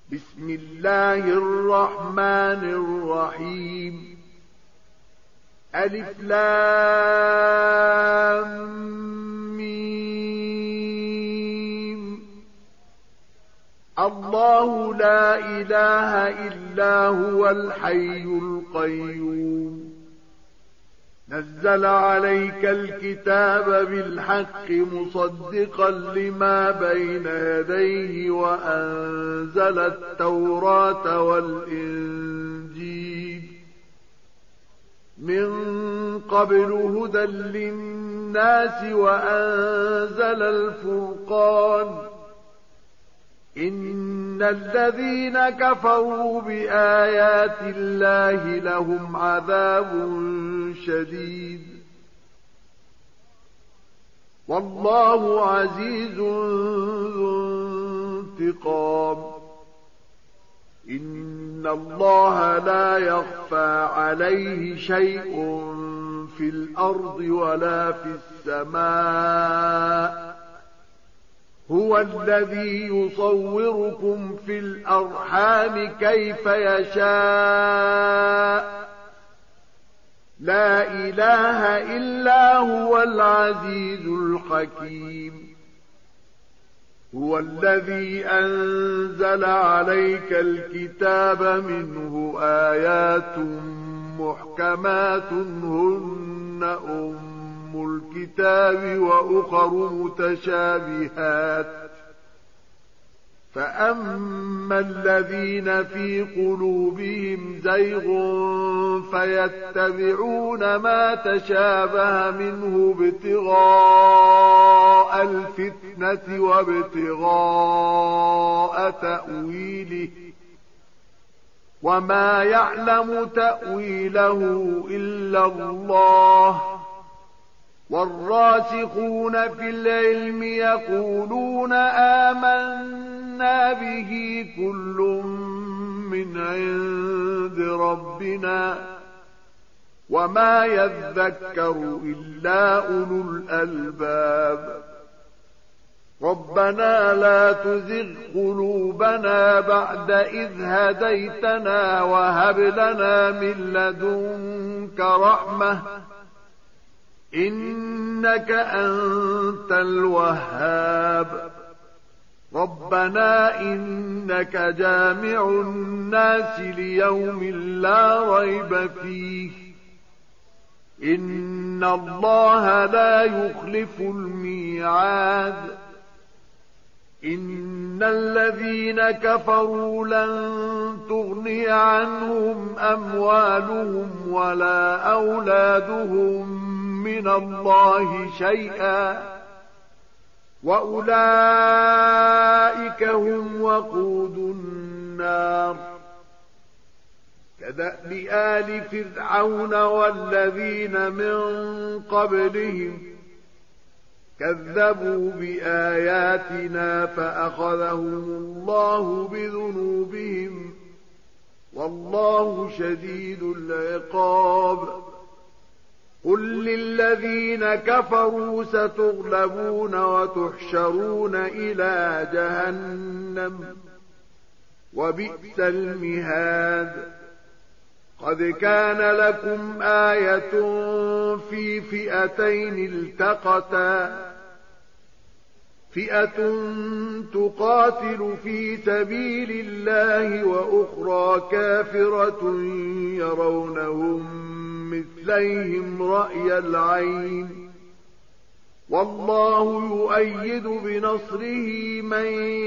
بسم الله الرحمن الرحيم. ألف لام ميم. الله لا إله إلا هو الحي القيوم. نزل عليك الكتاب بالحق مصدقا لما بين يديه وأنزل التوراة والإنجيل من قبل هدى للناس وأنزل الفرقان. إن الذين كفروا بآيات الله لهم عذاب شديد والله عزيز ذو انتقام. إن الله لا يخفى عليه شيء في الأرض ولا في السماء. هو الذي يصوركم في الأرحام كيف يشاء. لا إله إلا هو العزيز الحكيم. هو الذي أنزل عليك الكتاب منه آيات محكمات هن أم الكتاب وأخر متشابهات. فأما الذين في قلوبهم زيغ فيتبعون ما تشابه منه ابتغاء الفتنة وابتغاء تأويله وما يعلم تأويله إلا الله. والراسخون في العلم يقولون آمنا به كل من عند ربنا وما يذكر إلا أولو الألباب. ربنا لا تزغ قلوبنا بعد إذ هديتنا وهب لنا من لدنك رحمة إنك أنت الوهاب. ربنا إنك جامع الناس ليوم لا ريب فيه. إن الله لا يخلف الميعاد. إن الذين كفروا لن تغني عنهم أموالهم ولا أولادهم من الله شيئا وأولئك هم وقود النار. كدأب آل فرعون والذين من قبلهم كذبوا بآياتنا فأخذهم الله بذنوبهم والله شديد العقاب. قل للذين كفروا ستغلبون وتحشرون إلى جهنم وبئس المهاد. قد كان لكم آية في فئتين التقتا فئة تقاتل في سبيل الله وأخرى كافرة يرونهم مثليهم رأي العين والله يؤيد بنصره من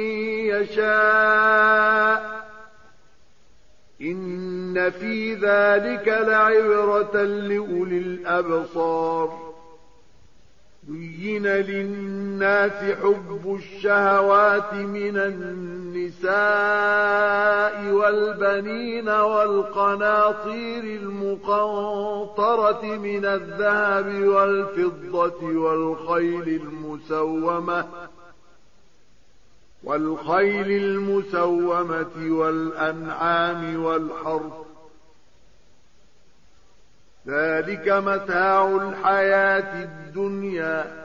يشاء. إن في ذلك لعبرة لأولي الأبصار. زين للناس حب الشهوات من النساء والبنين والقناطير المقنطرة من الذهب والفضة والخيل المسومة والأنعام والحرث. ذلك متاع الحياة الدنيا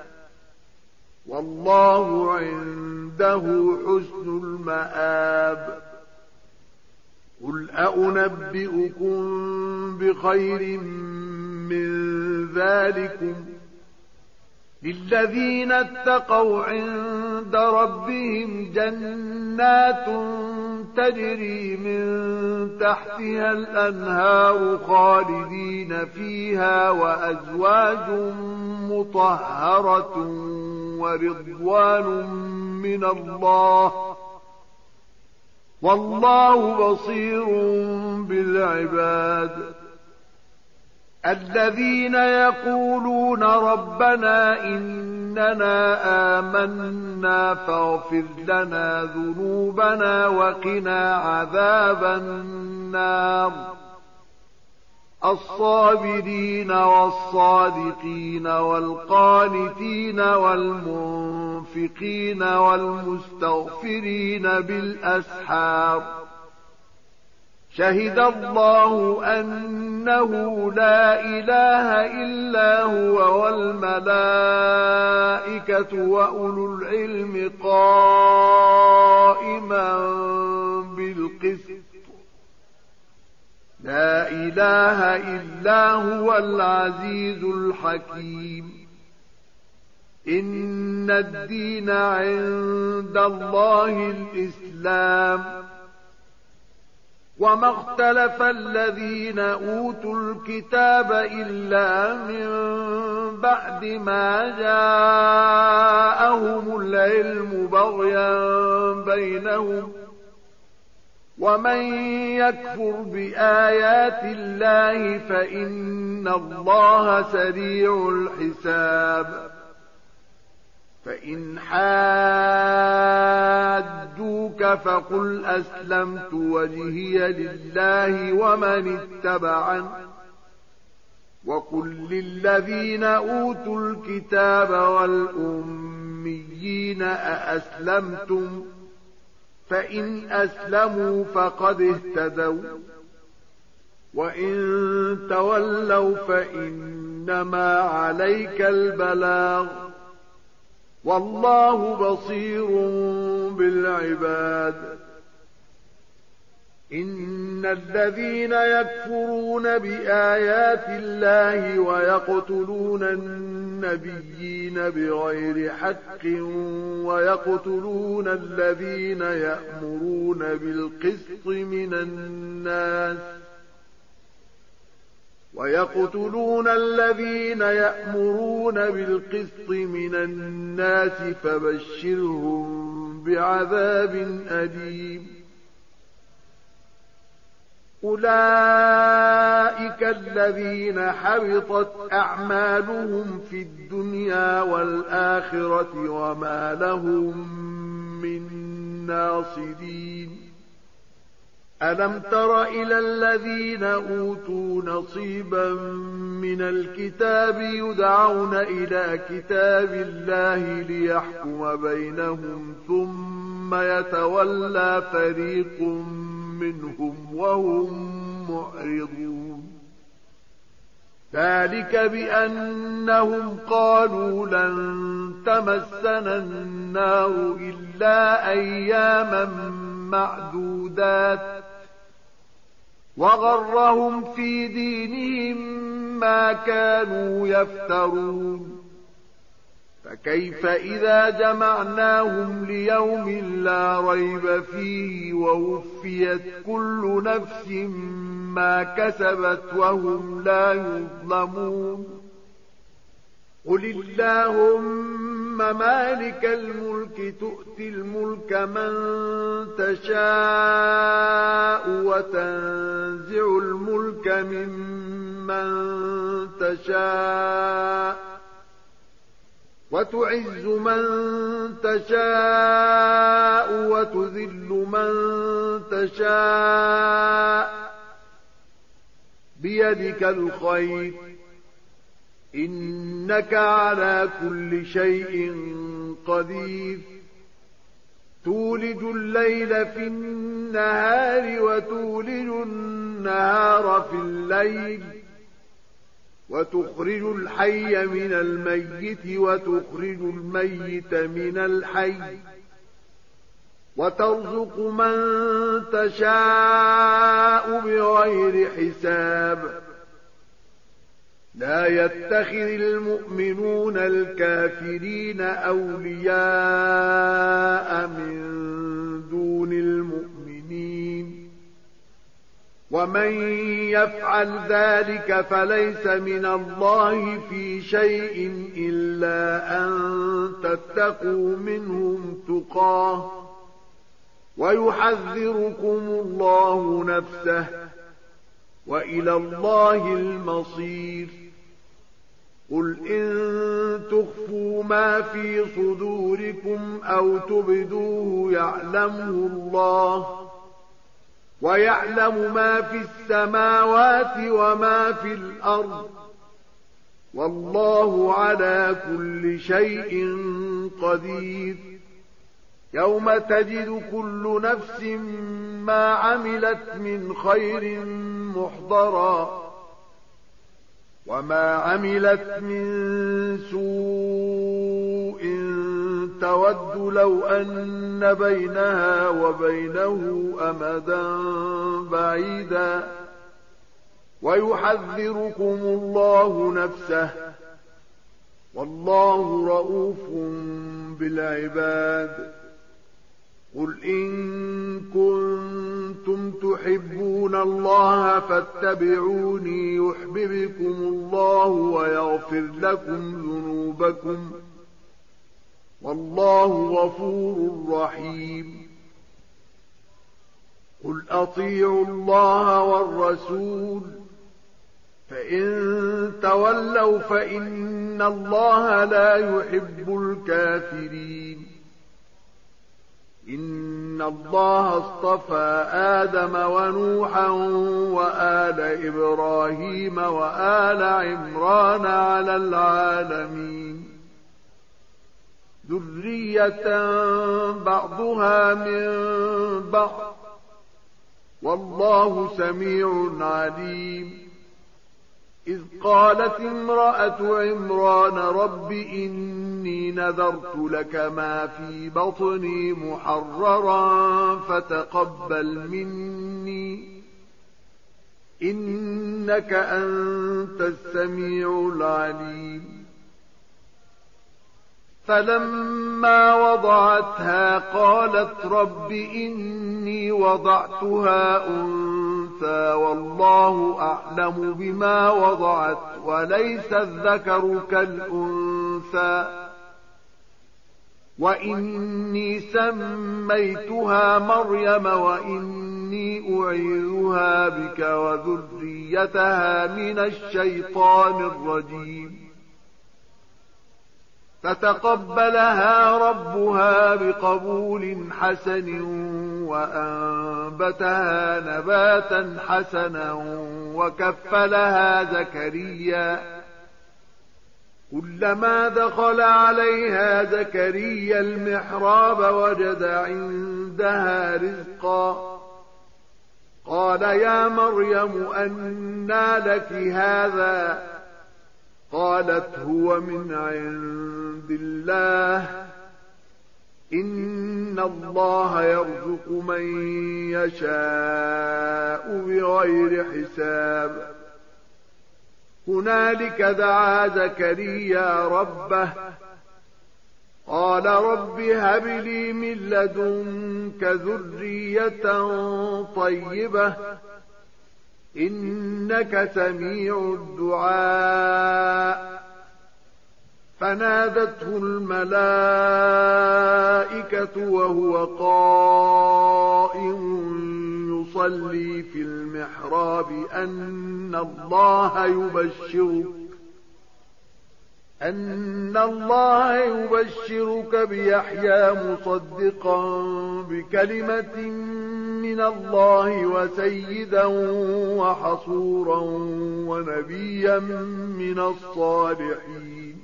والله عنده حسن المآب. قل أنبئكم بخير من ذلكم للذين اتقوا عند ربهم جنات تجري من تحتها الأنهار خالدين فيها وأزواج مطهرة ورضوان من الله والله بصير بالعباد الذين يقولون ربنا إننا آمنا فاغفر لنا ذنوبنا وقنا عذاب النار الصابرين والصادقين والقانتين والمنفقين والمستغفرين بالأسحار شهد الله أنه لا إله إلا هو والملائكة وأولو العلم قائما بالقسط لا إله إلا هو العزيز الحكيم إن الدين عند الله الإسلام وما اختلف الذين أوتوا الكتاب إلا من بعد ما جاءهم العلم بغيا بينهم ومن يكفر بآيات الله فإن الله سريع الحساب فإن حاجوك فقل أسلمت وجهي لله ومن اتبعني وقل للذين أوتوا الكتاب والأميين أأسلمتم فإن أسلموا فقد اهتدوا وإن تولوا فإنما عليك البلاغ والله بصير بالعباد إن الذين يكفرون بآيات الله ويقتلون النبيين بغير حق ويقتلون الذين يأمرون بالقسط من الناس فبشرهم بعذاب أليم أولئك الذين حبطت أعمالهم في الدنيا والآخرة وما لهم من ناصرين ألم تر إلى الذين أوتوا نصيبا من الكتاب يدعون إلى كتاب الله ليحكم بينهم ثم يتولى فريق منهم وهم معرضون ذلك بأنهم قالوا لن تمسنا النار إلا أياما معدودات وغرهم في دينهم ما كانوا يفترون فكيف إذا جمعناهم ليوم لا ريب فيه ووفيت كل نفس ما كسبت وهم لا يظلمون قل اللهم مالك الملك تؤتي الملك من تشاء وتنزع الملك ممن تشاء وتعز من تشاء وتذل من تشاء بيدك الخير إنك على كل شيء قدير تولج الليل في النهار وتولج النهار في الليل وتخرج الحي من الميت وتخرج الميت من الحي وترزق من تشاء بغير حساب لا يتخذ المؤمنون الكافرين أولياء من دون المؤمنين ومن يفعل ذلك فليس من الله في شيء إلا أن تتقوا منهم تقاه ويحذركم الله نفسه وإلى الله المصير قل إن تخفوا ما في صدوركم أو تبدوه يعلمه الله ويعلم ما في السماوات وما في الأرض والله على كل شيء قدير يوم تجد كل نفس ما عملت من خير محضرا وما عملت من سوء تود لو أن بينها وبينه أمدا بعيدا ويحذركم الله نفسه والله رؤوف بالعباد قل إن كنتم تحبون الله فاتبعوني يحببكم الله ويغفر لكم ذنوبكم والله غفور رحيم قل أطيعوا الله والرسول فإن تولوا فإن الله لا يحب الكافرين إن الله اصطفى آدم ونوحا وآل إبراهيم وآل عمران على العالمين ذرية بعضها من بعض والله سميع عليم إذ قالت امرأة عمران رب إني نذرت لك ما في بطني محررا فتقبل مني إنك أنت السميع العليم فلما وضعتها قالت رب إني وضعتها أنثى والله أعلم بما وضعت وليس الذكر كالأنثى وإني سميتها مريم وإني أعيذها بك وذريتها من الشيطان الرجيم فتقبلها ربها بقبول حسن وأنبتها نباتا حسنا وكفلها زكريا كلما دخل عليها زكريا المحراب وجد عندها رزقا قال يا مريم أنى لك هذا قالت هو من عند الله إن الله يرزق من يشاء بغير حساب هنالك دعا زكريا ربه قال رب هب لي من لدنك ذرية طيبة إنك سميع الدعاء فنادته الملائكة وهو قائم يصلي في المحراب أن الله يبشرك بيحيى مصدقا بكلمة من الله وسيدا وحصورا ونبيا من الصالحين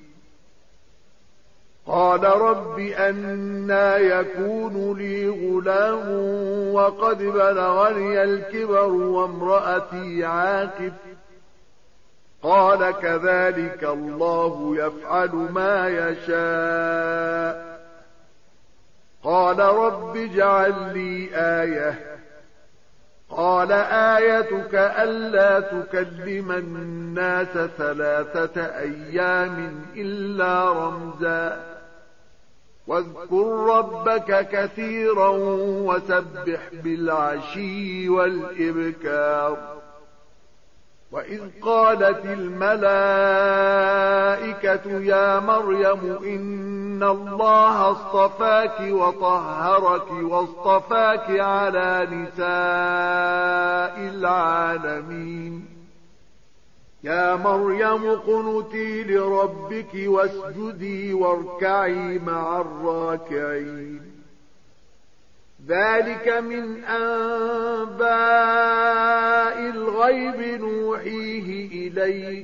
قال رب أنى يكون لي غلام وقد بلغني الكبر وامرأتي عاقر قال كذلك الله يفعل ما يشاء قال رب اجعل لي آية قال آيتك ألا تكلم الناس 3 أيام إلا رمزا واذكر ربك كثيرا وسبح بالعشي والإبكار وإذ قالت الملائكة يا مريم إن الله اصطفاك وطهرك واصطفاك على نساء العالمين يا مريم اقنتي لربك واسجدي واركعي مع الراكعين ذلك من أنباء الغيب نوحيه إليك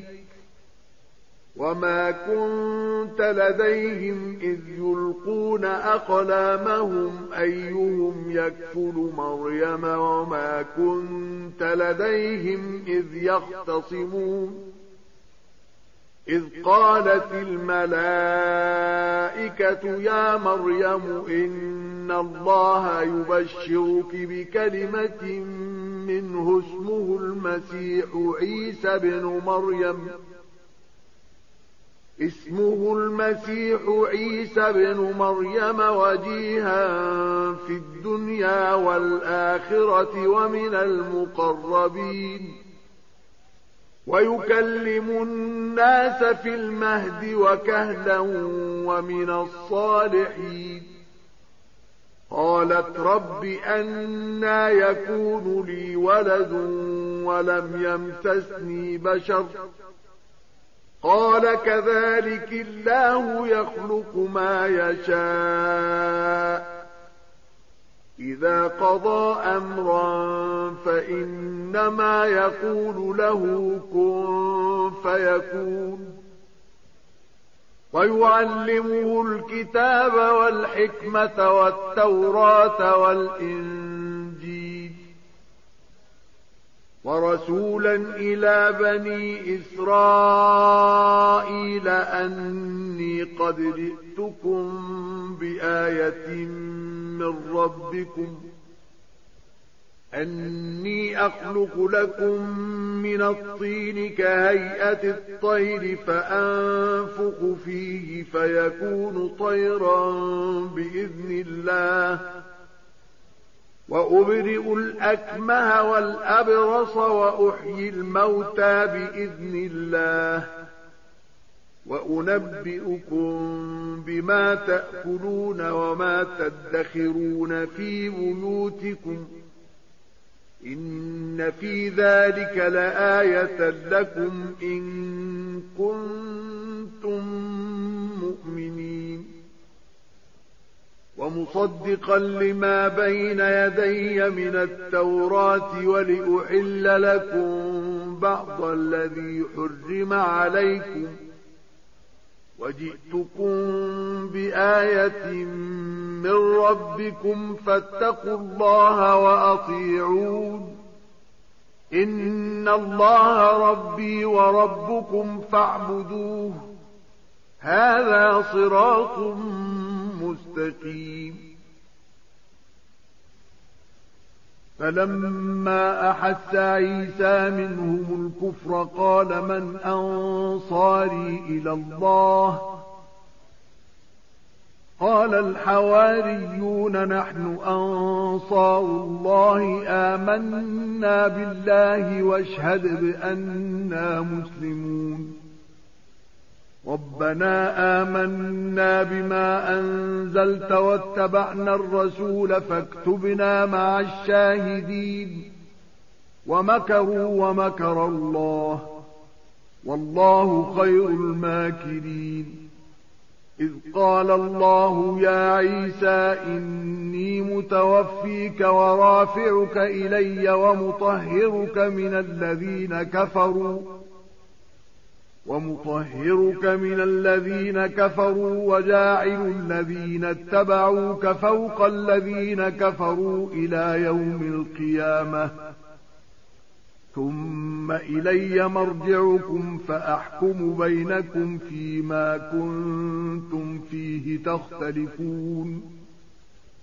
وما كنت لديهم إذ يلقون أقلامهم أيهم يكفل مريم وما كنت لديهم إذ يختصمون إذ قالت الملائكة يا مريم إن الله يبشرك بكلمة منه اسمه المسيح عيسى بن مريم وجيها في الدنيا والآخرة ومن المقربين ويكلم الناس في المهد وكهلا ومن الصالحين قالت رب أنى يكون لي ولد ولم يمسسني بشر قال كذلك الله يخلق ما يشاء إذا قضى أمرا فإنما يقول له كن فيكون ويعلمه الكتاب والحكمة والتوراة والإنجيل ورسولا إلى بني إسرائيل أني قد جئتكم بآية من ربكم أني أخلق لكم من الطين كهيئة الطير فأنفخ فيه فيكون طيرا بإذن الله وأبرئ الأكمه والأبرص وأحيي الموتى بإذن الله وأنبئكم بما تأكلون وما تدخرون في بيوتكم إن في ذلك لآية لكم إن كنتم مؤمنين ومصدقا لما بين يدي من التوراة ولأحل لكم بعض الذي حرم عليكم وجئتكم بآية من ربكم فاتقوا الله وأطيعون إن الله ربي وربكم فاعبدوه هذا صراط مستقيم فلما أحس عيسى منهم الكفر قال من أنصاري إلى الله قال الحواريون نحن أنصار الله آمنا بالله واشهد بأننا مسلمون ربنا آمنا بما أنزلت واتبعنا الرسول فاكتبنا مع الشاهدين ومكروا ومكر الله والله خير الماكرين إذ قال الله يا عيسى إني متوفيك ورافعك إلي ومطهرك من الذين كفروا وجاعل الذين اتبعوك فوق الذين كفروا إلى يوم القيامة ثم إلي مرجعكم فأحكم بينكم فيما كنتم فيه تختلفون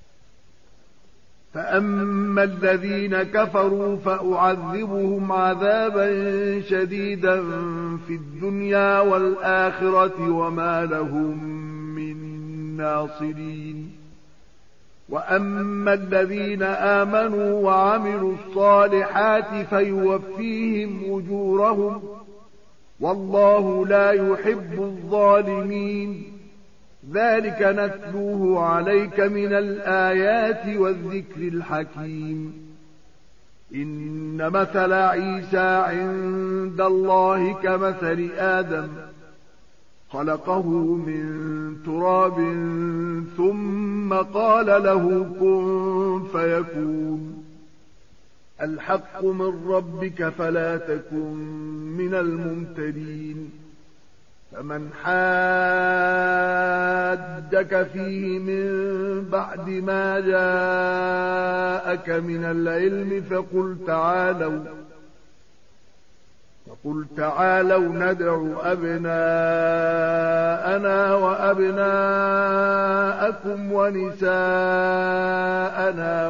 فأما الذين كفروا فأعذبهم عذابا شديدا في الدنيا والآخرة وما لهم من ناصرين. وأما الذين آمنوا وعملوا الصالحات فيوفيهم أجورهم والله لا يحب الظالمين. ذلك نتلوه عليك من الآيات والذكر الحكيم. إن مثل عيسى عند الله كمثل آدم خلقه من تراب ثم قال له كن فيكون. الحق من ربك فلا تكن من الممترين. فمن حاجك فيه من بعد ما جاءك من العلم فقل تعالوا ندع أبناءنا وأبناءكم ونساءنا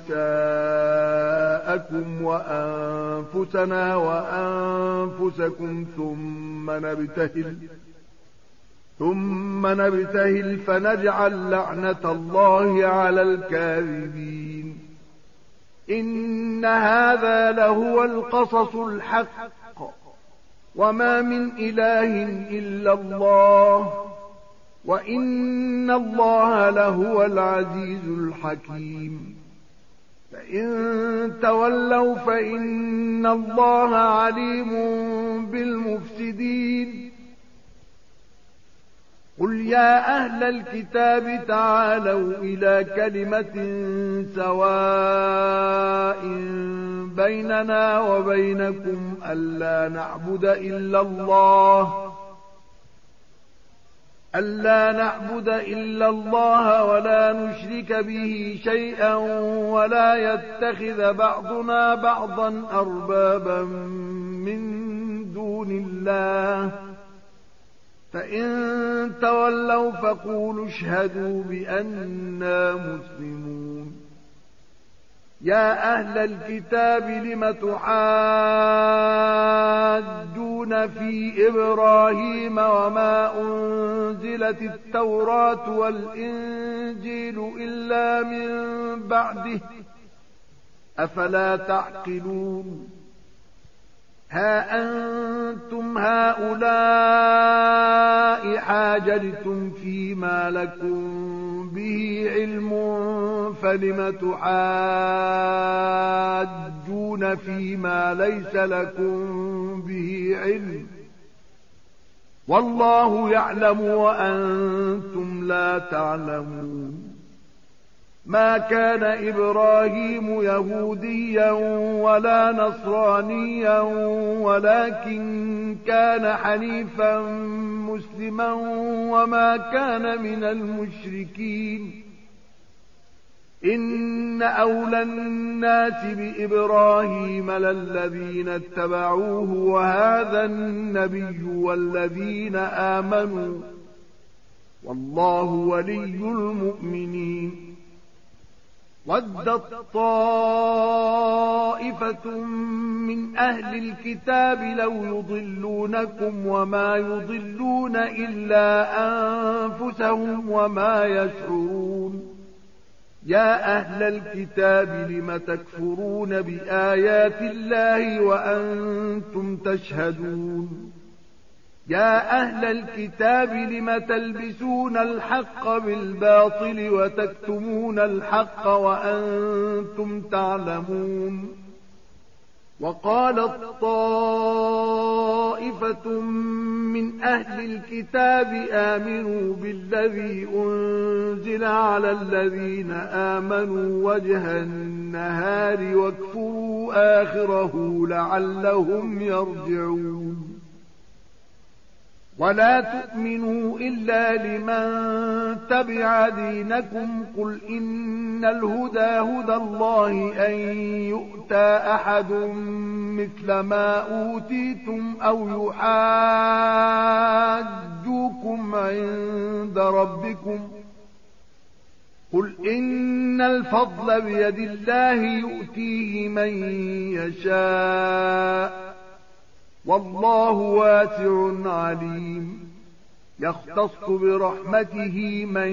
ونساءكم وأنفسنا وأنفسكم ثم نبتهل فنجعل لعنة الله على الكاذبين. إن هذا لهو القصص الحق وما من إله إلا الله وإن الله لهو العزيز الحكيم. فإن تولوا فإن الله عليم بالمفسدين. قل يا أهل الكتاب تعالوا إلى كلمة سواء بيننا وبينكم ألا نعبد إلا الله ولا نشرك به شيئا ولا يتخذ بعضنا بعضا أربابا من دون الله. فإن تولوا فقولوا اشهدوا بأننا مسلمون. يا أهل الكتاب لم تحاجون في إبراهيم وما أنزلت التوراة والإنجيل إلا من بعده أفلا تعقلون. ها أنتم هؤلاء حاججتم فيما لكم به علم فلم تحاجون فيما ليس لكم به علم والله يعلم وأنتم لا تعلمون. ما كان إبراهيم يهوديا ولا نصرانيا ولكن كان حنيفا مسلما وما كان من المشركين. إن أولى الناس بإبراهيم للذين اتبعوه وهذا النبي والذين آمنوا والله ولي المؤمنين. ودت طائفة من أهل الكتاب لو يضلونكم وما يضلون إلا أنفسهم وما يشعرون. يا أهل الكتاب لم تكفرون بآيات الله وأنتم تشهدون. يا أهل الكتاب لم تلبسون الحق بالباطل وتكتمون الحق وأنتم تعلمون. وقالت طائفة من أهل الكتاب آمنوا بالذي أنزل على الذين آمنوا وجه النهار واكفروا آخره لعلهم يرجعون. ولا تؤمنوا إلا لمن تبع دينكم قل إن الهدى هدى الله أن يؤتى أحد مثل ما أوتيتم أو يحاجوكم عند ربكم قل إن الفضل بيد الله يؤتيه من يشاء والله واسع عليم يختص برحمته من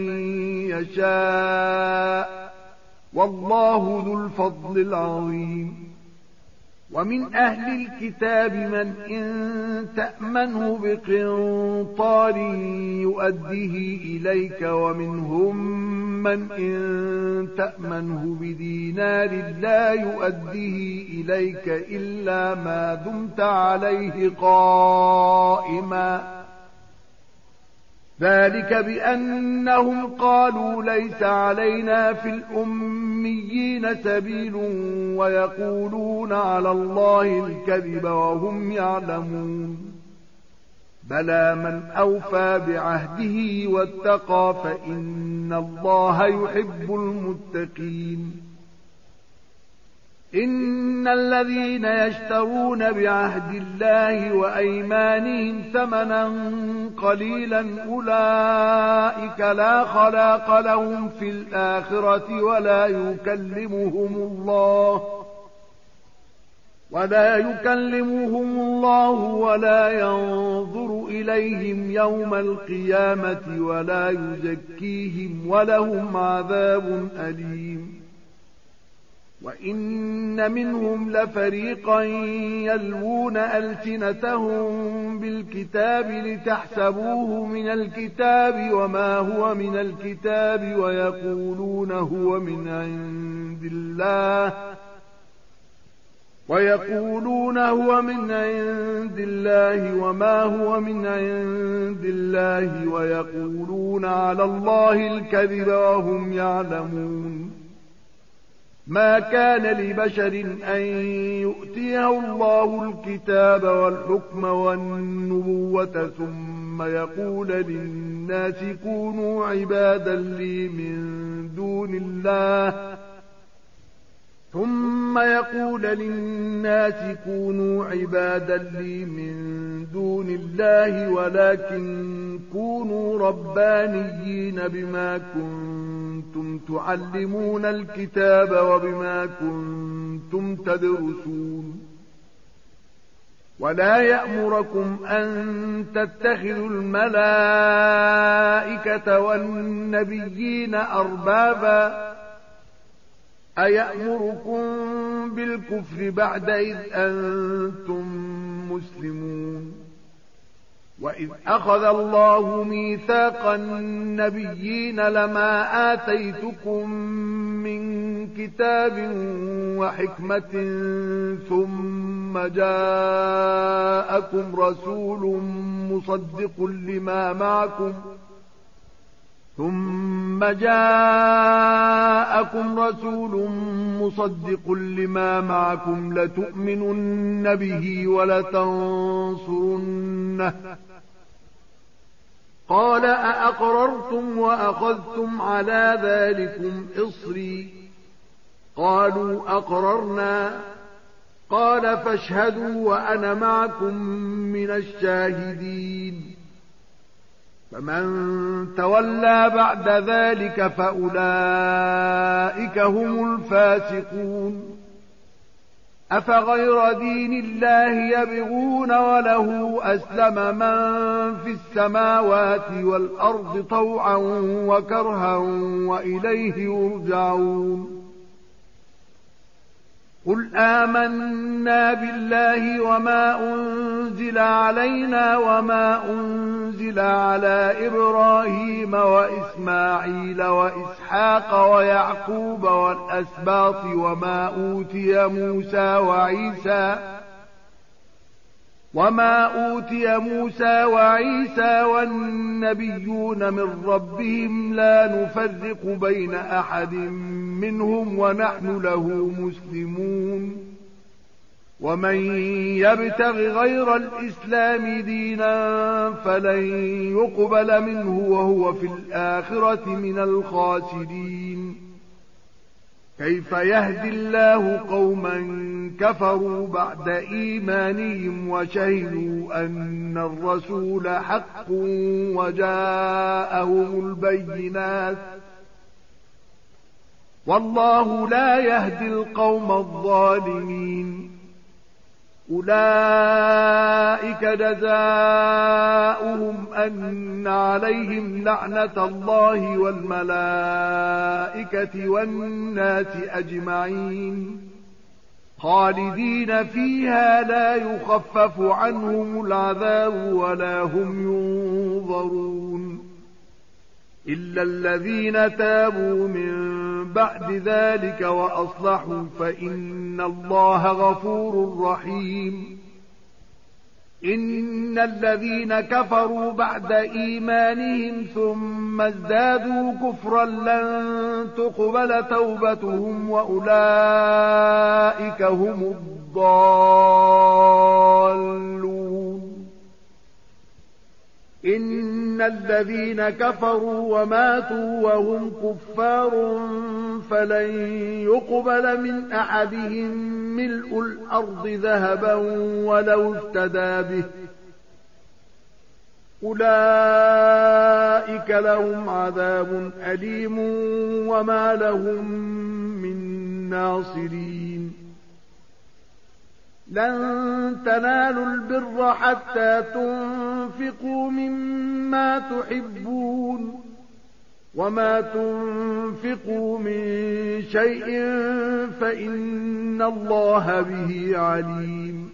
يشاء والله ذو الفضل العظيم ومن أهل الكتاب من إن تأمنه بقنطار يؤديه إليك ومنهم من إن تأمنه بدينار لا يؤديه إليك إلا ما دمت عليه قائما ذلك بأنهم قالوا ليس علينا في الأميين سبيل ويقولون على الله الكذب وهم يعلمون بلى من أوفى بعهده واتقى فإن الله يحب المتقين إن الذين يشترون بعهد الله وأيمانهم ثمنا قليلا أولئك لا خلاق لهم في الآخرة ولا يكلمهم الله ولا ينظر إليهم يوم القيامة ولا يزكيهم ولهم عذاب أليم وإن منهم لفريقا يلوون ألسنتهم بالكتاب لتحسبوه من الكتاب وما هو من الكتاب ويقولون هو من عند الله وما هو من عند الله ويقولون على الله الكذب وهم يعلمون ما كان لبشر أن يؤتيه الله الكتاب والحكم والنبوة ثم يقول للناس كونوا عبادا لي من دون الله ولكن كونوا ربانيين بما كنتم تعلمون الكتاب وبما كنتم تدرسون ولا يأمركم أن تتخذوا الملائكة والنبيين أربابا أيأمركم بالكفر بعد إذ أنتم مسلمون وإذ أخذ الله ميثاق النبيين لما آتيتكم من كتاب وحكمة ثم جاءكم رسول مصدق لما معكم لتؤمنن به ولتنصرنه قال أأقررتم وأخذتم على ذلكم إصري قالوا أقررنا قال فاشهدوا وأنا معكم من الشاهدين فمن تولى بعد ذلك فأولئك هم الفاسقون أفغير دين الله يبغون وله أسلم من في السماوات والأرض طوعا وكرها وإليه يرجعون قل آمنا بالله وما أنزل علينا وما أنزل على إبراهيم وإسماعيل وإسحاق ويعقوب والأسباط وما أوتي موسى وعيسى والنبيون من ربهم لا نفرق بين أحد منهم ونحن له مسلمون ومن يبتغ غير الإسلام دينا فلن يقبل منه وهو في الآخرة من الخاسرين كيف يهدي الله قوما كفروا بعد إيمانهم وشهدوا أن الرسول حق وجاءهم البينات والله لا يهدي القوم الظالمين. أولئك جزاؤهم أن عليهم لعنة الله والملائكة والناس أجمعين خالدين فيها لا يخفف عنهم العذاب ولا هم ينظرون إلا الذين تابوا من بعد ذلك وأصلحوا فإن الله غفور رحيم. إن الذين كفروا بعد إيمانهم ثم ازدادوا كفرا لن تقبل توبتهم وأولئك هم الضالون. إن الذين كفروا وماتوا وهم كفار فلن يقبل من أحدهم ملء الأرض ذهبا ولو افتدى به أولئك لهم عذاب أليم وما لهم من ناصرين. لن تنالوا البر حتى تنفقوا مما تحبون وما تنفقوا من شيء فإن الله به عليم.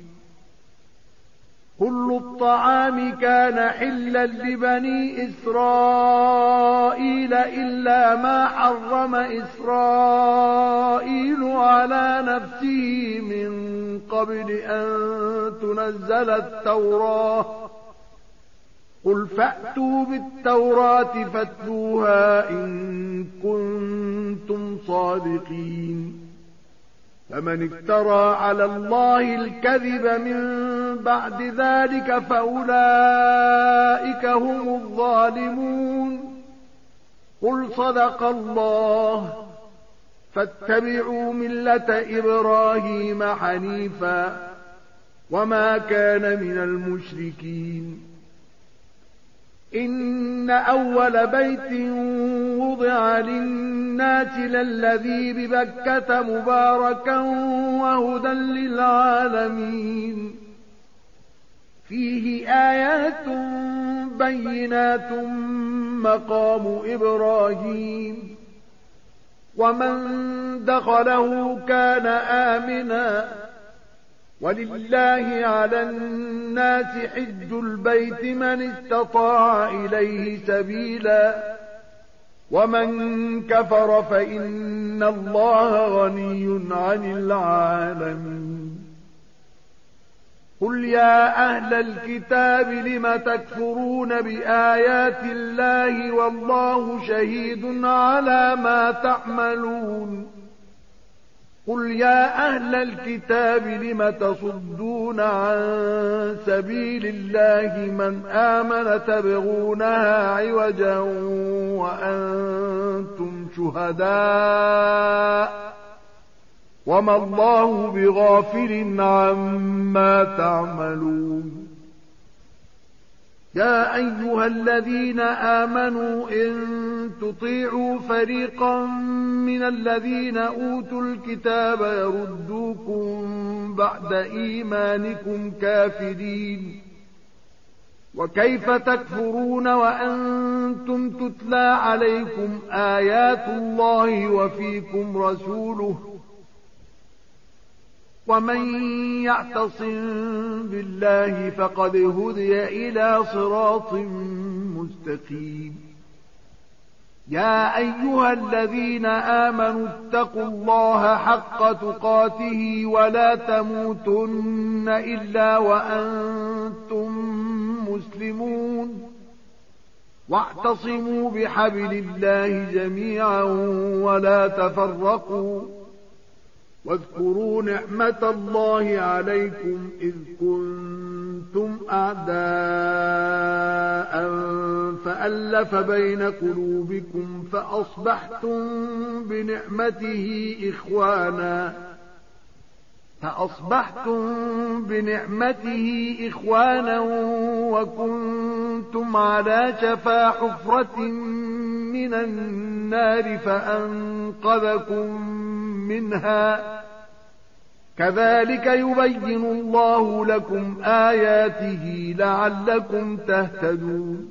كل الطعام كان حلا لبني إسرائيل إلا ما حرم إسرائيل على نفسه من قبل أن تنزل التوراة. قل فأتوا بالتوراة فاتلوها إن كنتم صادقين. فمن افترى على الله الكذب من بعد ذلك فأولئك هم الظالمون. قل صدق الله فاتبعوا ملة إبراهيم حنيفا وما كان من المشركين. إن أول بيت وضع للناس للذي ببكة مباركا وهدى للعالمين فيه آيات بينات مقام إبراهيم ومن دخله كان آمنا ولله على الناس حج البيت من استطاع إليه سبيلا ومن كفر فإن الله غني عن العالمين. قل يا أهل الكتاب لم تكفرون بآيات الله والله شهيد على ما تعملون. قل يا أهل الكتاب لم تصدون عن سبيل الله من آمن تبغونها عوجا وأنتم شهداء وما الله بغافل عما تعملون. يا أيها الذين آمنوا إن تطيعوا فريقا من الذين أوتوا الكتاب يردوكم بعد إيمانكم كافرين وكيف تكفرون وأنتم تتلى عليكم آيات الله وفيكم رسوله ومن يعتصم بالله فقد هدي إلى صراط مستقيم. يا أيها الذين آمنوا اتقوا الله حق تقاته ولا تموتن إلا وأنتم مسلمون واعتصموا بحبل الله جميعا ولا تفرقوا واذكروا نعمة الله عليكم إذ كنتم أعداء فألف بين قلوبكم فأصبحتم بنعمته إخوانا فأصبحتم بنعمته إخوانا وكنتم على شفا حفرة من النار فأنقذكم منها كذلك يبين الله لكم آياته لعلكم تهتدون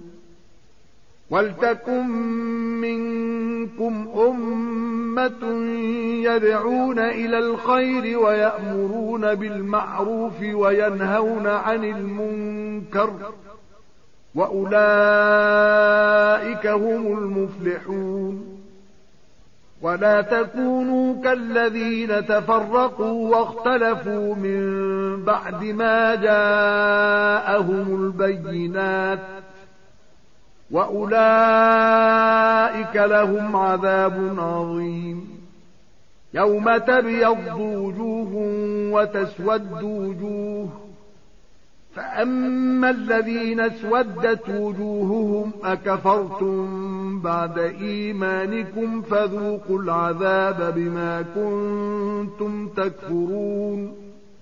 ولتكن منكم أمة يدعون إلى الخير ويأمرون بالمعروف وينهون عن المنكر وأولئك هم المفلحون ولا تكونوا كالذين تفرقوا واختلفوا من بعد ما جاءهم البينات وأولئك لهم عذاب عظيم يوم تبيض وجوه وتسود وجوه فأما الذين اسودت وجوههم أكفرتم بعد إيمانكم فذوقوا العذاب بما كنتم تكفرون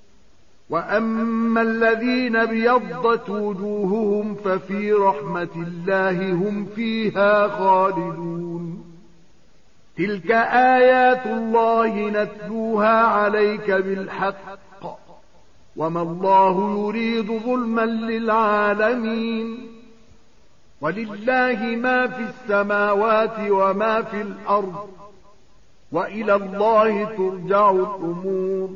وأما الذين ابيضت وجوههم ففي رحمة الله هم فيها خالدون تلك آيات الله نتلوها عليك بالحق وما الله يريد ظلما للعالمين ولله ما في السماوات وما في الأرض وإلى الله ترجع الأمور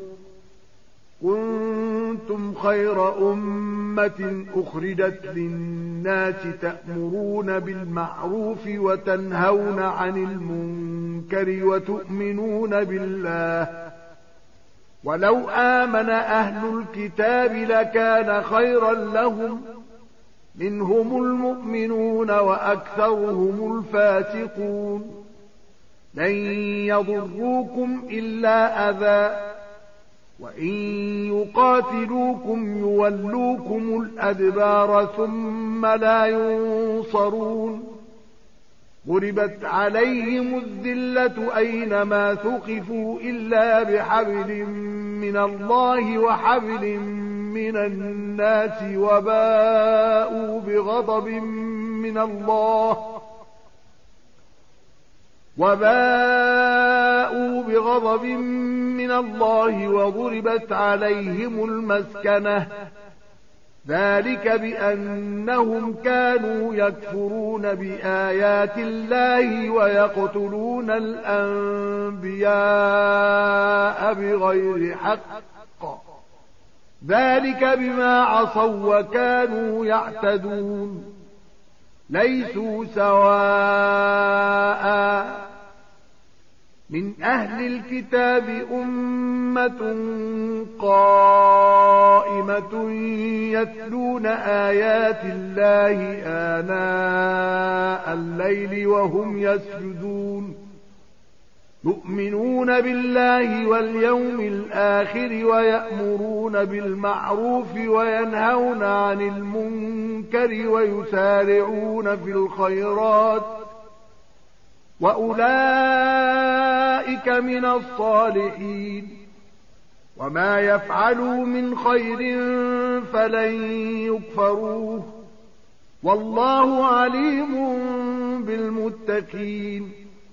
كنتم خير أمة أخرجت للناس تأمرون بالمعروف وتنهون عن المنكر وتؤمنون بالله ولو آمن أهل الكتاب لكان خيرا لهم منهم المؤمنون وأكثرهم الفاسقون لن يضروكم إلا أذى وإن يقاتلوكم يولوكم الأدبار ثم لا ينصرون ضربت عليهم الذلة أينما ثقفوا إلا بحبل من الله وحبل من الناس وباءوا بغضب من الله وضربت عليهم المسكنة ذلك بأنهم كانوا يكفرون بآيات الله ويقتلون الأنبياء بغير حق ذلك بما عصوا وكانوا يعتدون ليسوا سواء من أهل الكتاب أمة قائمة يتلون آيات الله آناء الليل وهم يسجدون يؤمنون بالله واليوم الآخر ويأمرون بالمعروف وينهون عن المنكر ويسارعون في الخيرات وأولئك من الصالحين وما يفعلوا من خير فلن يكفروه والله عليم بالمتقين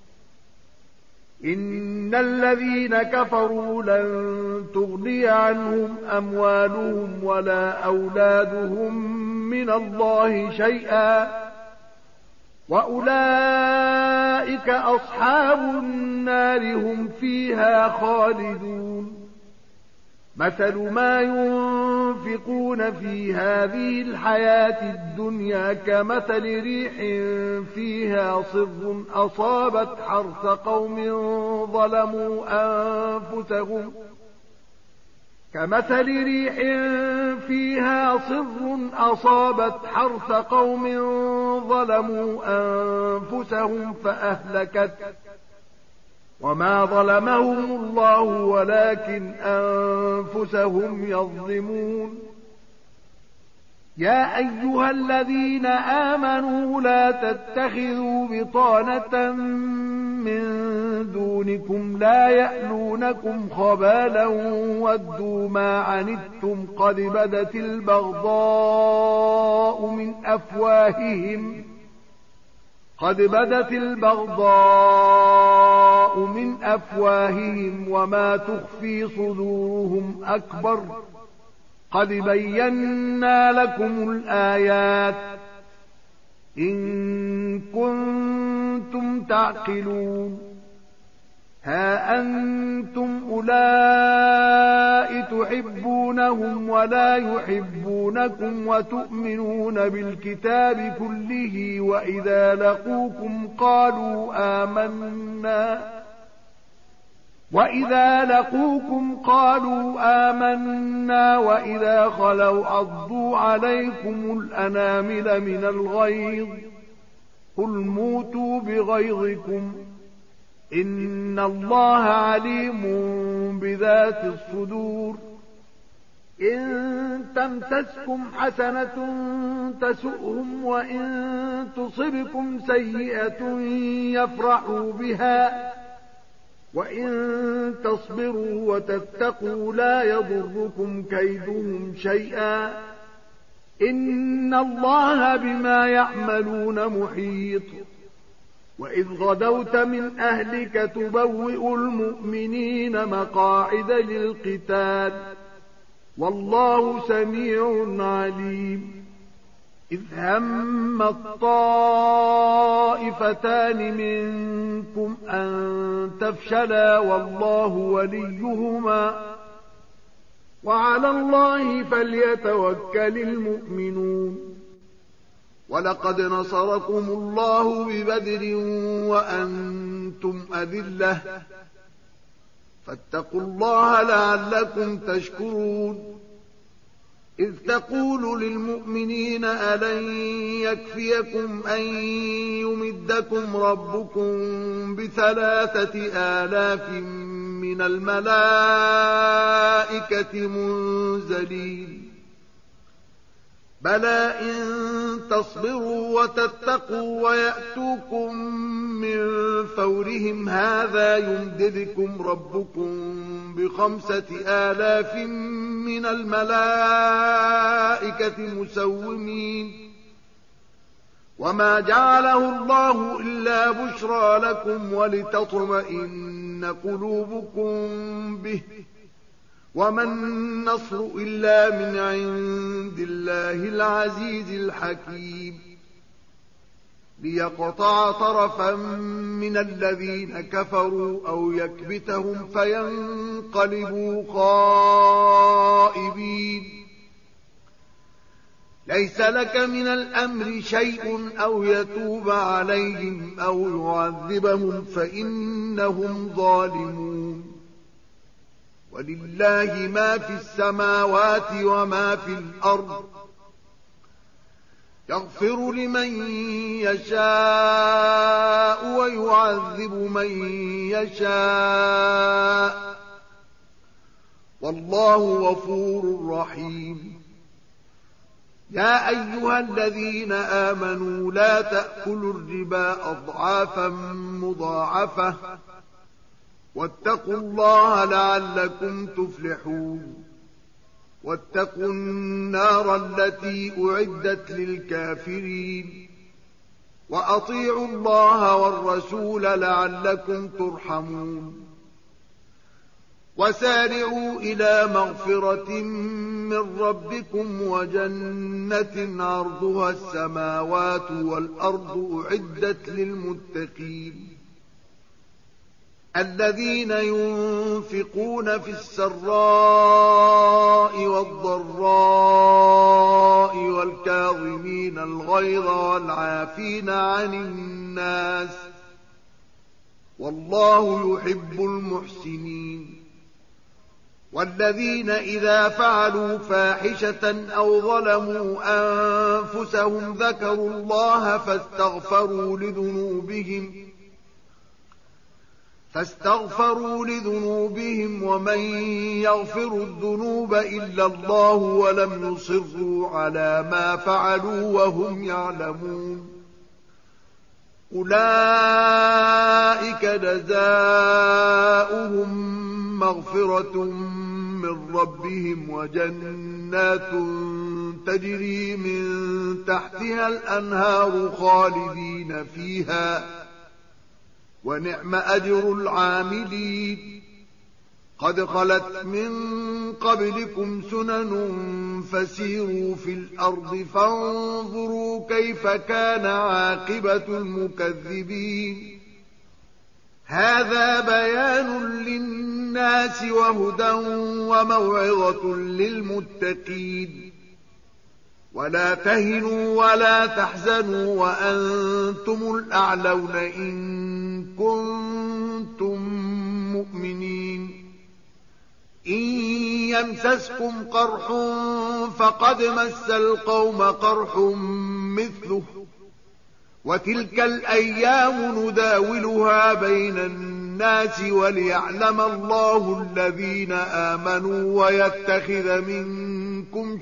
إن الذين كفروا لن تغني عنهم أموالهم ولا أولادهم من الله شيئا وأولئك أصحاب النار هم فيها خالدون مثل ما ينفقون في هذه الحياة الدنيا كمثل ريح فيها صر أصابت حرث قوم ظلموا أنفسهم فأهلكت وما ظلمهم الله ولكن أنفسهم يظلمون يا أيها الذين آمنوا لا تتخذوا بطانة من دونكم لا يألونكم خبالا ودوا ما عنتم قد بدت البغضاء من أفواههم وما تخفي صدورهم أكبر قد بينا لكم الآيات إن كنتم تعقلون ها أنتم أولئك تحبونهم ولا يحبونكم وتؤمنون بالكتاب كله وإذا لقوكم قالوا آمنا وإذا خلوا عضوا عليكم الأنامل من الغيظ قل موتوا بغيظكم إن الله عليم بذات الصدور إن تمسسكم حسنة تسؤهم وإن تصبكم سيئة يفرحوا بها وإن تصبروا وتتقوا لا يضركم كيدهم شيئا إن الله بما يعملون محيط وإذ غدوت من أهلك تبوئ المؤمنين مقاعد للقتال والله سميع عليم إذ هم الطائفتان منكم أن تفشلا والله وليهما وعلى الله فليتوكل المؤمنون ولقد نصركم الله ببدر وأنتم أذلة فاتقوا الله لعلكم تشكرون إذ تقول للمؤمنين ألن يكفيكم أن يمدكم ربكم ب3,000 من الملائكة منزلين بلى إن تصبروا وتتقوا ويأتوكم من فورهم هذا يمددكم ربكم ب5,000 من الملائكة مسومين وما جعله الله إلا بشرى لكم ولتطمئن قلوبكم به وما النصر إلا من عند الله العزيز الحكيم ليقطع طرفا من الذين كفروا أو يكبتهم فينقلبوا خائبين ليس لك من الأمر شيء أو يتوب عليهم أو يعذبهم فإنهم ظالمون ولله ما في السماوات وما في الأرض يغفر لمن يشاء ويعذب من يشاء والله غفور رحيم يا أيها الذين آمنوا لا تأكلوا الربا أضعافا مضاعفة واتقوا الله لعلكم تفلحون واتقوا النار التي أعدت للكافرين وأطيعوا الله والرسول لعلكم ترحمون وسارعوا إلى مغفرة من ربكم وجنة عرضها السماوات والأرض أعدت للمتقين الذين ينفقون في السراء والضراء والكاظمين الغيظ والعافين عن الناس والله يحب المحسنين والذين إذا فعلوا فاحشة أو ظلموا أنفسهم ذكروا الله فاستغفروا لذنوبهم فاستغفروا لذنوبهم ومن يغفر الذنوب إلا الله ولم يصروا على ما فعلوا وهم يعلمون. أولئك جزاؤهم مغفرة من ربهم وجنات تجري من تحتها الأنهار خالدين فيها ونعم أجر العاملين. قد خلت من قبلكم سنن فسيروا في الأرض فانظروا كيف كان عاقبة المكذبين. هذا بيان للناس وهدى وموعظة للمتقين. ولا تهنوا ولا تحزنوا وأنتم الأعلون إن كنتم مؤمنين. إن يمسسكم قرح فقد مس القوم قرح مثله وتلك الأيام نداولها بين الناس وليعلم الله الذين آمنوا ويتخذ منكم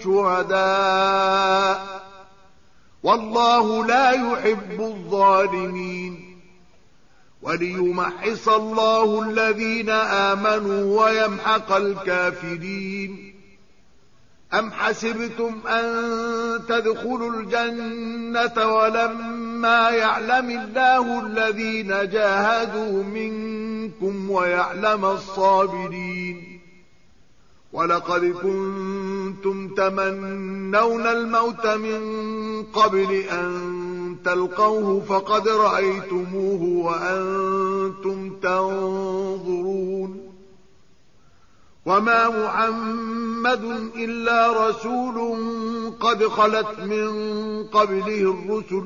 شهداء والله لا يحب الظالمين. وليمحص الله الذين آمنوا ويمحق الكافرين. أم حسبتم أن تدخلوا الجنة ولما يعلم الله الذين جاهدوا منكم ويعلم الصابرين. ولقد كنتم تمنون الموت من قبل أن تلقوه فقد رأيتموه وأنتم تنظرون. وما محمد إلا رسول قد خلت من قبله الرسل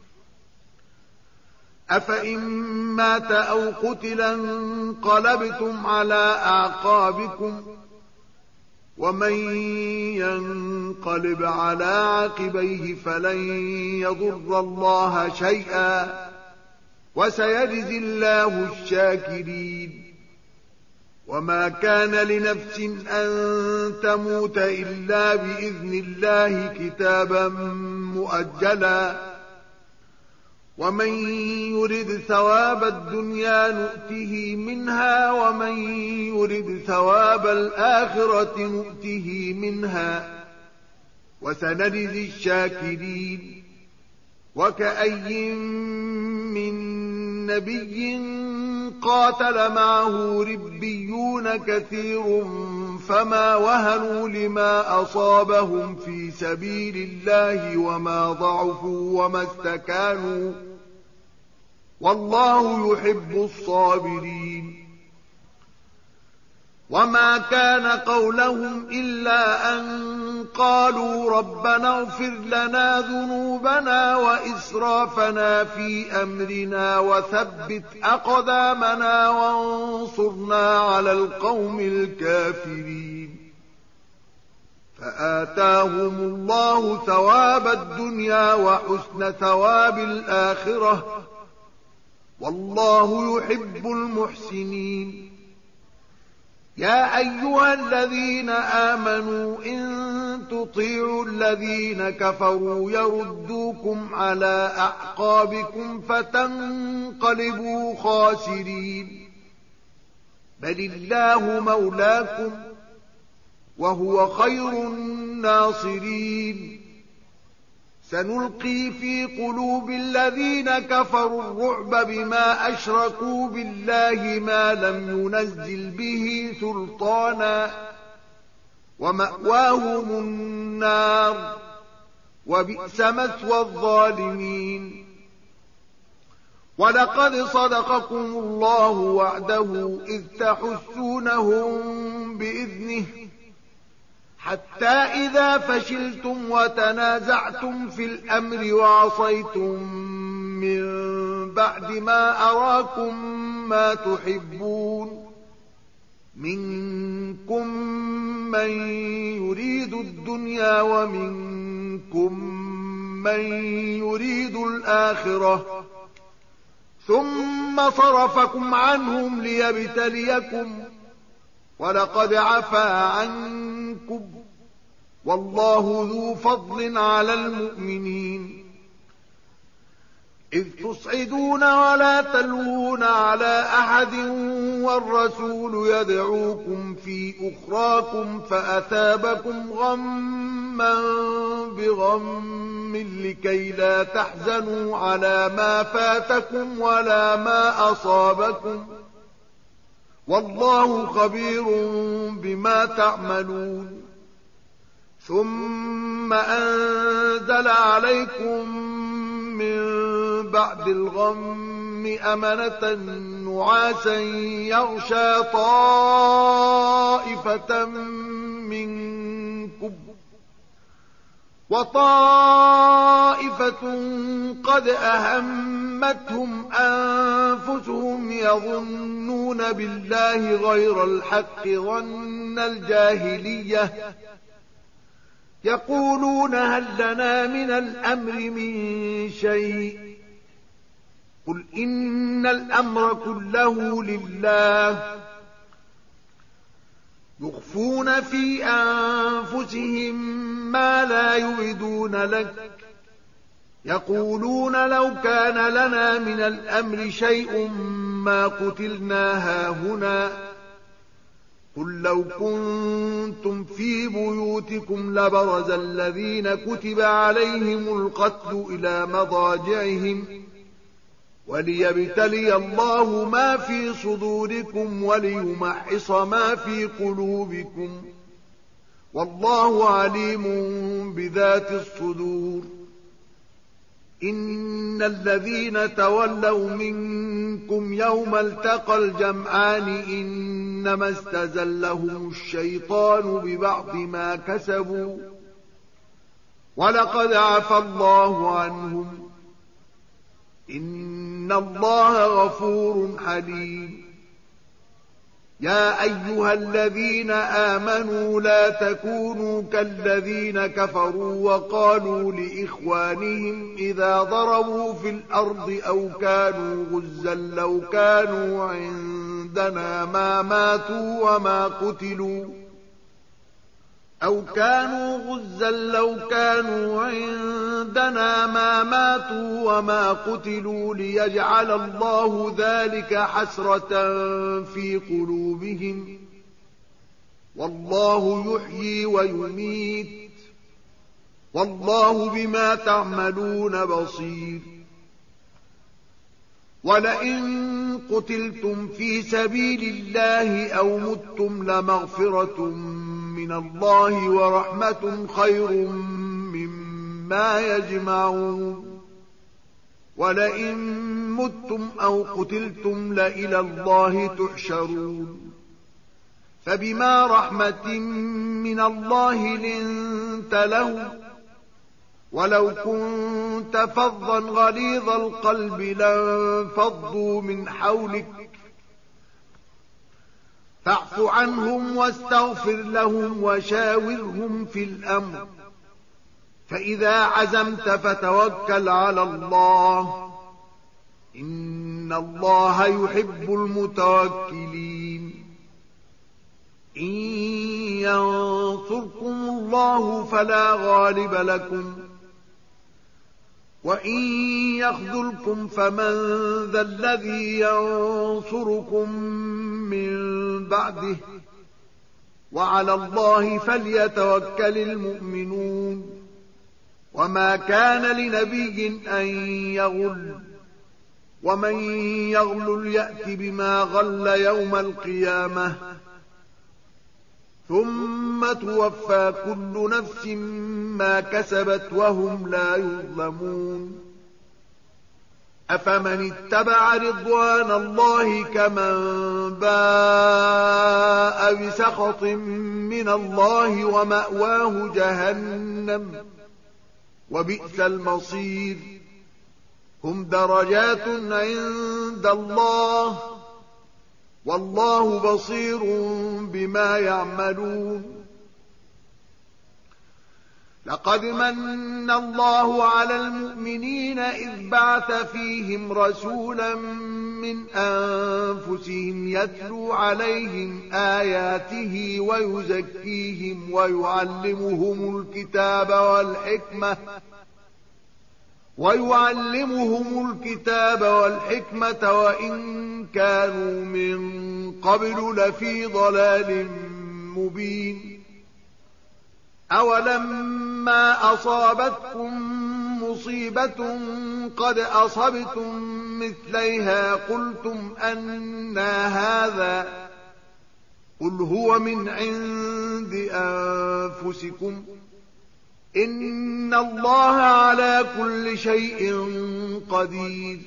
أفإن مات أو قتل انقلبتم على أعقابكم ومن ينقلب على عقبيه فلن يضر الله شيئا وسيجزي الله الشاكرين. وما كان لنفس أن تموت إلا بإذن الله كتابا مؤجلا ومن يرد ثواب الدنيا نؤته منها ومن يرد ثواب الآخرة نؤته منها وسنجزي الشاكرين. وكأي من نبي قاتل معه ربيون كثير فما وهنوا لما أصابهم في سبيل الله وما ضعفوا وما استكانوا والله يحب الصابرين. وما كان قولهم إلا أن قالوا ربنا اغفر لنا ذنوبنا وإسرافنا في أمرنا وثبت أقدامنا وانصرنا على القوم الكافرين. فآتاهم الله ثواب الدنيا وحسن ثواب الآخرة والله يحب المحسنين. يا أيها الذين آمنوا إن تطيعوا الذين كفروا يردوكم على أعقابكم فتنقلبوا خاسرين. بل الله مولاكم وهو خير الناصرين. سنلقي في قلوب الذين كفروا الرعب بما أشركوا بالله ما لم ينزل به سلطانا ومأواهم النار وبئس مثوى الظالمين. ولقد صدقكم الله وعده إذ تحسونهم بإذنه حتى إذا فشلتم وتنازعتم في الأمر وعصيتم من بعد ما أراكم ما تحبون منكم من يريد الدنيا ومنكم من يريد الآخرة ثم صرفكم عنهم ليبتليكم ولقد عفا عنكم والله ذو فضل على المؤمنين إذ تصعدون ولا تلوون على أحد والرسول يدعوكم في أخراكم فأثابكم غما بغم لكي لا تحزنوا على ما فاتكم ولا ما أصابكم والله خبير بما تعملون ثم أنزل عليكم من بعد الغم أمنة نعاسا يغشى طائفة منكم وطائفة قد أهمتهم أنفسهم يظنون بالله غير الحق ظن الجاهلية يقولون هل لنا من الأمر من شيء قل إن الأمر كله لله يخفون في أنفسهم ما لا يبدون لك يقولون لو كان لنا من الأمر شيء ما قتلنا هاهنا قل لو كنتم في بيوتكم لبرز الذين كتب عليهم القتل إلى مضاجعهم وليبتلي الله ما في صدوركم وليمحص ما في قلوبكم والله عليم بذات الصدور إن الذين تولوا منكم يوم التقى الجمعان إنما استزلهم الشيطان ببعض ما كسبوا ولقد عفى الله عنهم إن الله غفور حليم يا أيها الذين آمنوا لا تكونوا كالذين كفروا وقالوا لإخوانهم إذا ضربوا في الأرض أو كانوا غزا لو كانوا عندنا ما ماتوا وما قتلوا ليجعل الله ذلك حسرة في قلوبهم والله يحيي ويميت والله بما تعملون بصير ولئن قتلتم في سبيل الله أو متم لمغفرة من الله ورحمة خير مما يجمعون ولئن متم أو قتلتم لإلى الله تحشرون فبما رحمة من الله لنت له ولو كنت فظا غليظ القلب لانفضوا من حولك فاعف عنهم واستغفر لهم وشاورهم في الأمر فإذا عزمت فتوكل على الله إن الله يحب المتوكلين إن ينصركم الله فلا غالب لكم وإن يخذلكم فمن ذا الذي ينصركم من بعده وعلى الله فليتوكل المؤمنون وما كان لنبي أن يغل ومن يغلل يأت بما غل يوم القيامة ثم توفى كل نفس ما كسبت وهم لا يظلمون أفمن اتبع رضوان الله كمن باء بسخط من الله ومأواه جهنم وبئس المصير هم درجات عند الله والله بصير بما يعملون لقد من الله على المؤمنين إذ بعث فيهم رسولا من أنفسهم يتلو عليهم آياته ويزكيهم ويعلمهم الكتاب والحكمة وإن كانوا من قبل لفي ضلال مبين. أولما أصابتكم مصيبة قد أصبتم مثليها قلتم أنى هذا قل هو من عند أنفسكم إن الله على كل شيء قدير.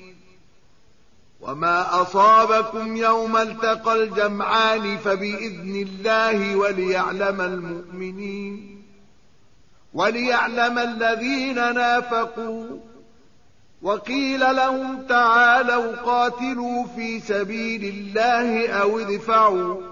وما أصابكم يوم التقى الجمعان فبإذن الله وليعلم الذين نافقوا. وقيل لهم تعالوا قاتلوا في سبيل الله أو ادفعوا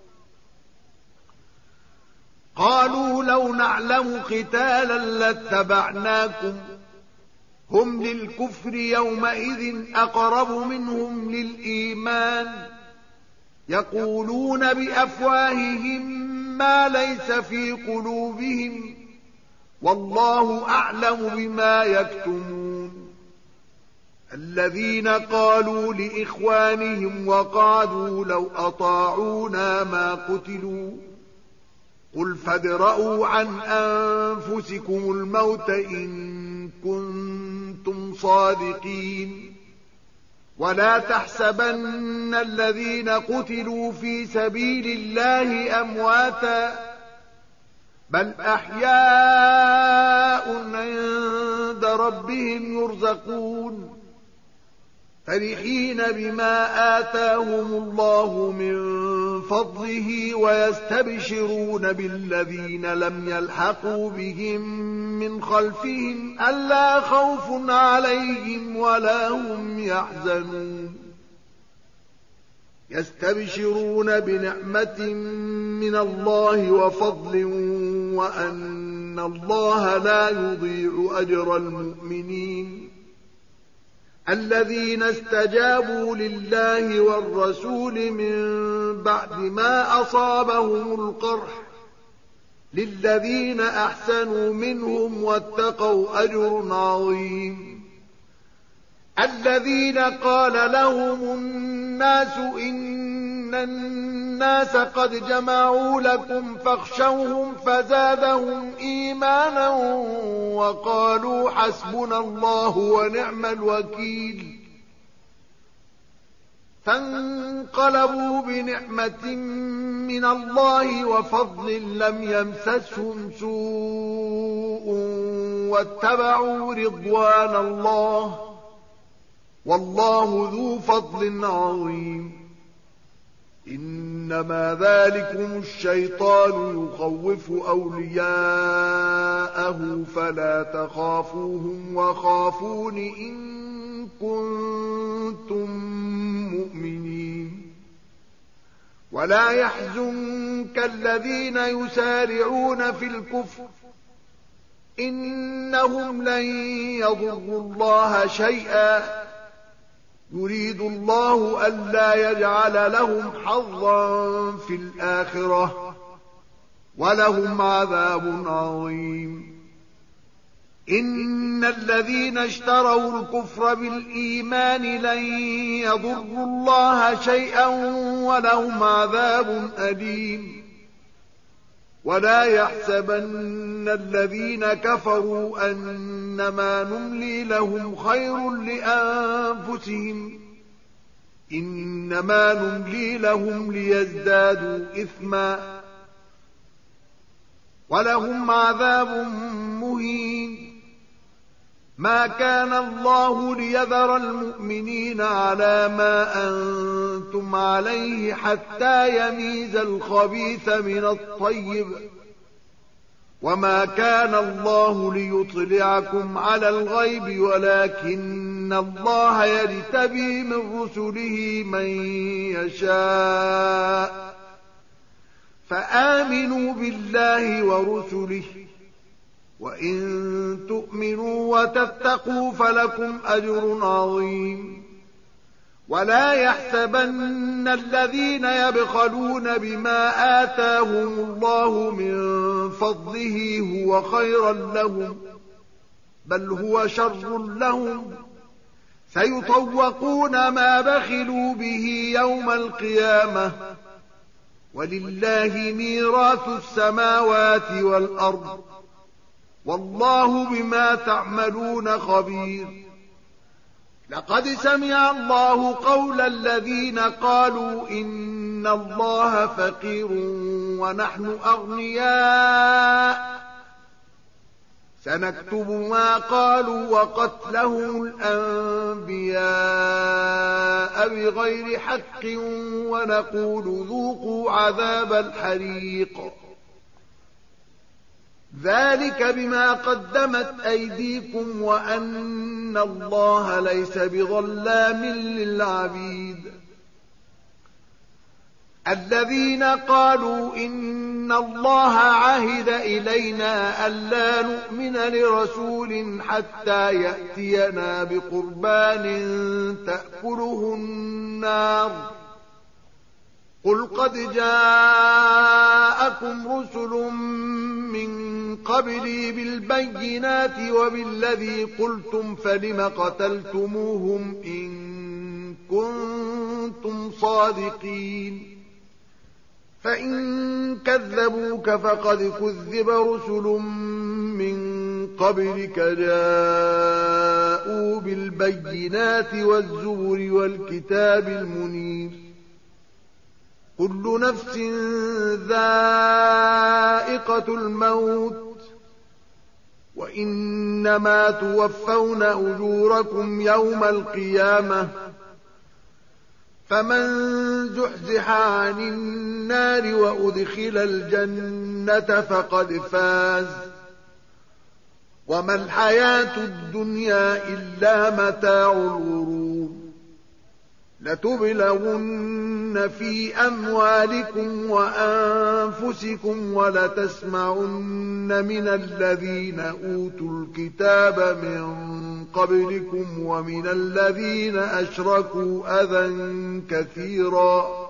قالوا لو نعلم قتالا لاتبعناكم هم للكفر يومئذ أقرب منهم للإيمان يقولون بأفواههم ما ليس في قلوبهم والله أعلم بما يكتمون. الذين قالوا لإخوانهم وقعدوا لو أطاعونا ما قتلوا قل فادرءوا عن أنفسكم الموت إن كنتم صادقين. ولا تحسبن الذين قتلوا في سبيل الله أمواتا بل أحياء عند ربهم يرزقون فرحين بما آتاهم الله من فضله ويستبشرون بالذين لم يلحقوا بهم من خلفهم ألا خوف عليهم ولا هم يحزنون. يستبشرون بنعمة من الله وفضل وأن الله لا يضيع أجر المؤمنين. الذين استجابوا لله والرسول من بعد ما أصابهم القرح للذين أحسنوا منهم واتقوا أجر عظيم. الذين قال لهم الناس إن الناس قد جمعوا لكم فاخشوهم فزادهم إيمانا وقالوا حسبنا الله ونعم الوكيل. فانقلبوا بنعمة من الله وفضل لم يمسسهم سوء واتبعوا رضوان الله والله ذو فضل عظيم. إنما ذلكم الشيطان يخوف أولياءه فلا تخافوهم وخافون إن كنتم مؤمنين. ولا يحزنك الذين يسارعون في الكفر إنهم لن يضروا الله شيئا يريد الله ألا يجعل لهم حظا في الآخرة ولهم عذاب عظيم. إن الذين اشتروا الكفر بالإيمان لن يضروا الله شيئا ولهم عذاب أليم. ولا يحسبن الذين كفروا أنما نملي لهم خير لأنفسهم إنما نملي لهم ليزدادوا إثما ولهم عذاب مهين. ما كان الله ليذر المؤمنين على ما أنتم عليه حتى يميز الخبيث من الطيب وما كان الله ليطلعكم على الغيب ولكن الله يجتبي من رسله من يشاء فآمنوا بالله ورسله وإن تؤمنوا وتتقوا فلكم أجر عظيم. ولا يحسبن الذين يبخلون بما آتاهم الله من فضله هو خيرا لهم، بل هو شر لهم، سيطوقون ما بخلوا به يوم القيامة، ولله ميراث السماوات والأرض، والله بما تعملون خبير. لقد سمع الله قول الذين قالوا إن الله فقير ونحن أغنياء، سنكتب ما قالوا وقتلهم الأنبياء بغير حق ونقول ذوقوا عذاب الحريق، ذلك بما قدمت أيديكم وأن الله ليس بظلام للعبيد. الذين قالوا إن الله عهد إلينا ألا نؤمن لرسول حتى يأتينا بقربان تأكله النار، قل قد جاءكم رسل من قبلي بالبينات وبالذي قلتم فلم قتلتموهم إن كنتم صادقين. فإن كذبوك فقد كذب رسل من قبلك جاءوا بالبينات والزبر والكتاب المنير. كل نفس ذائقة الموت، وإنما توفون أجوركم يوم القيامة، فمن زحزح عن النار وأدخل الجنة فقد فاز، وما الحياة الدنيا إلا متاع الغرور. لتبلغن في أموالكم وأنفسكم ولتسمعن من الذين أوتوا الكتاب من قبلكم ومن الذين أشركوا أذى كثيرا،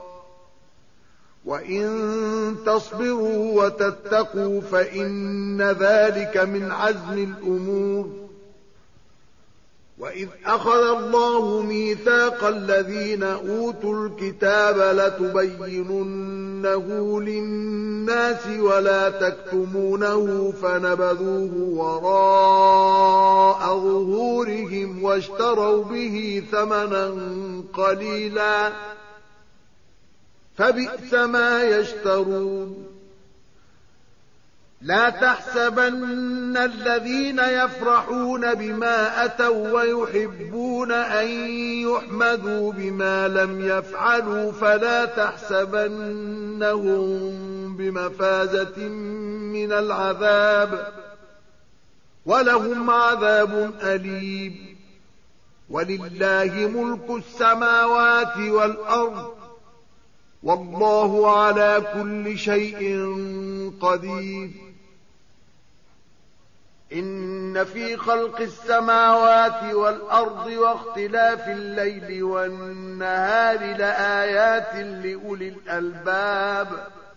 وإن تصبروا وتتقوا فإن ذلك من عزم الأمور. وإذ أخذ الله ميثاق الذين أوتوا الكتاب لتبيننه للناس ولا تكتمونه فنبذوه وراء ظهورهم واشتروا به ثمنا قليلا فبئس ما يشترون. لا تحسبن الذين يفرحون بما أتوا ويحبون أن يحمدوا بما لم يفعلوا فلا تحسبنهم بمفازة من العذاب، ولهم عذاب أليم. ولله ملك السماوات والأرض، والله على كل شيء قدير. إن في خلق السماوات والأرض واختلاف الليل والنهار لآيات لأولي الألباب،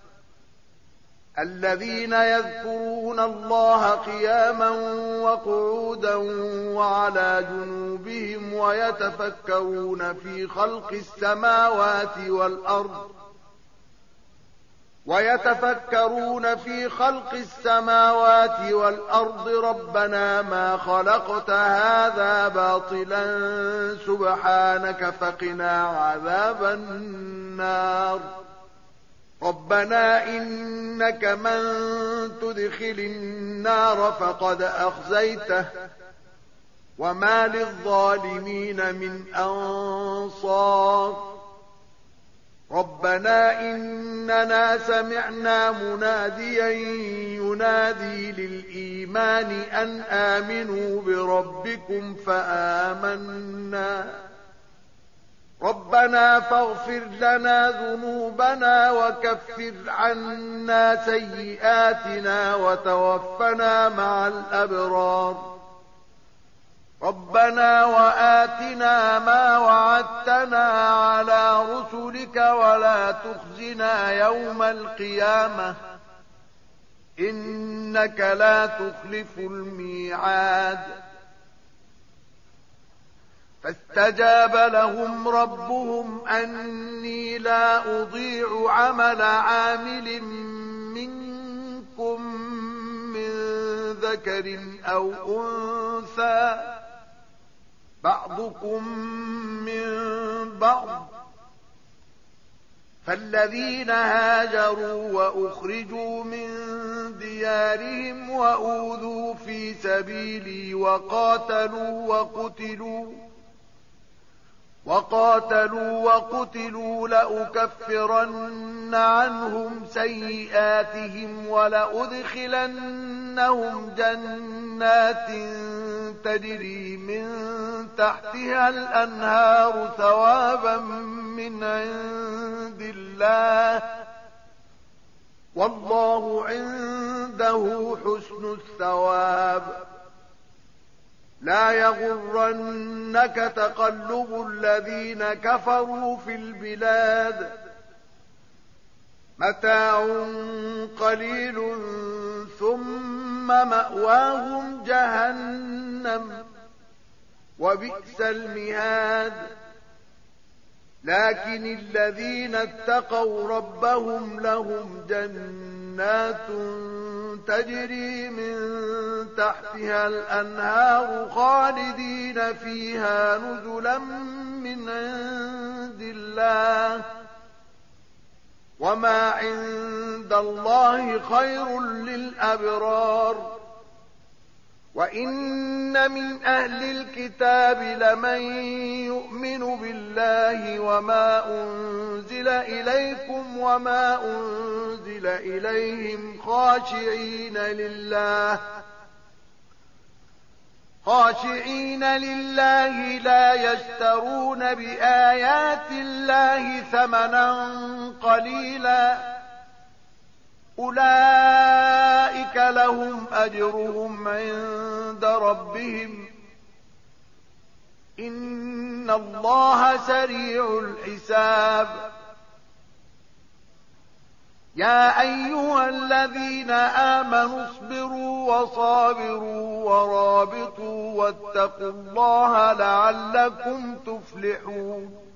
الذين يذكرون الله قياما وقعودا وعلى جنوبهم ويتفكرون في خلق السماوات والأرض ربنا ما خلقت هذا باطلا سبحانك فقنا عذاب النار. ربنا إنك من تدخل النار فقد أخزيته وما للظالمين من أنصار. ربنا إننا سمعنا مناديا ينادي للإيمان أن آمنوا بربكم فآمنا ربنا فاغفر لنا ذنوبنا وكفر عنا سيئاتنا وتوفنا مع الأبرار ربنا وآتنا ما وعدتنا على رسلك ولا تخزنا يوم القيامة إنك لا تخلف الميعاد فاستجاب لهم ربهم أني لا أضيع عمل عامل منكم من ذكر أو أنثى بعضكم من بعض فالذين هاجروا وأخرجوا من ديارهم وأوذوا في سبيلي وقاتلوا وقتلوا لأكفرن عنهم سيئاتهم ولأدخلنهم جنات تجري من تحتها الأنهار ثوابا من عند الله والله عنده حسن الثواب لا يغرنك تقلب الذين كفروا في البلاد متاع قليل ثم مأواهم جهنم وبئس المهاد لكن الذين اتقوا ربهم لهم جنات تجري من تحتها الأنهار خالدين فيها نزلا من عند الله وما عند الله خير للأبرار وإن من أهل الكتاب لمن يؤمن بالله وما أنزل إليكم وما أنزل إليهم خاشعين لله لا يشترون بآيات الله ثمنا قليلا أولئك لهم أجرهم عند ربهم إن الله سريع الحساب يا أيها الذين آمنوا اصبروا وصابروا ورابطوا واتقوا الله لعلكم تفلحون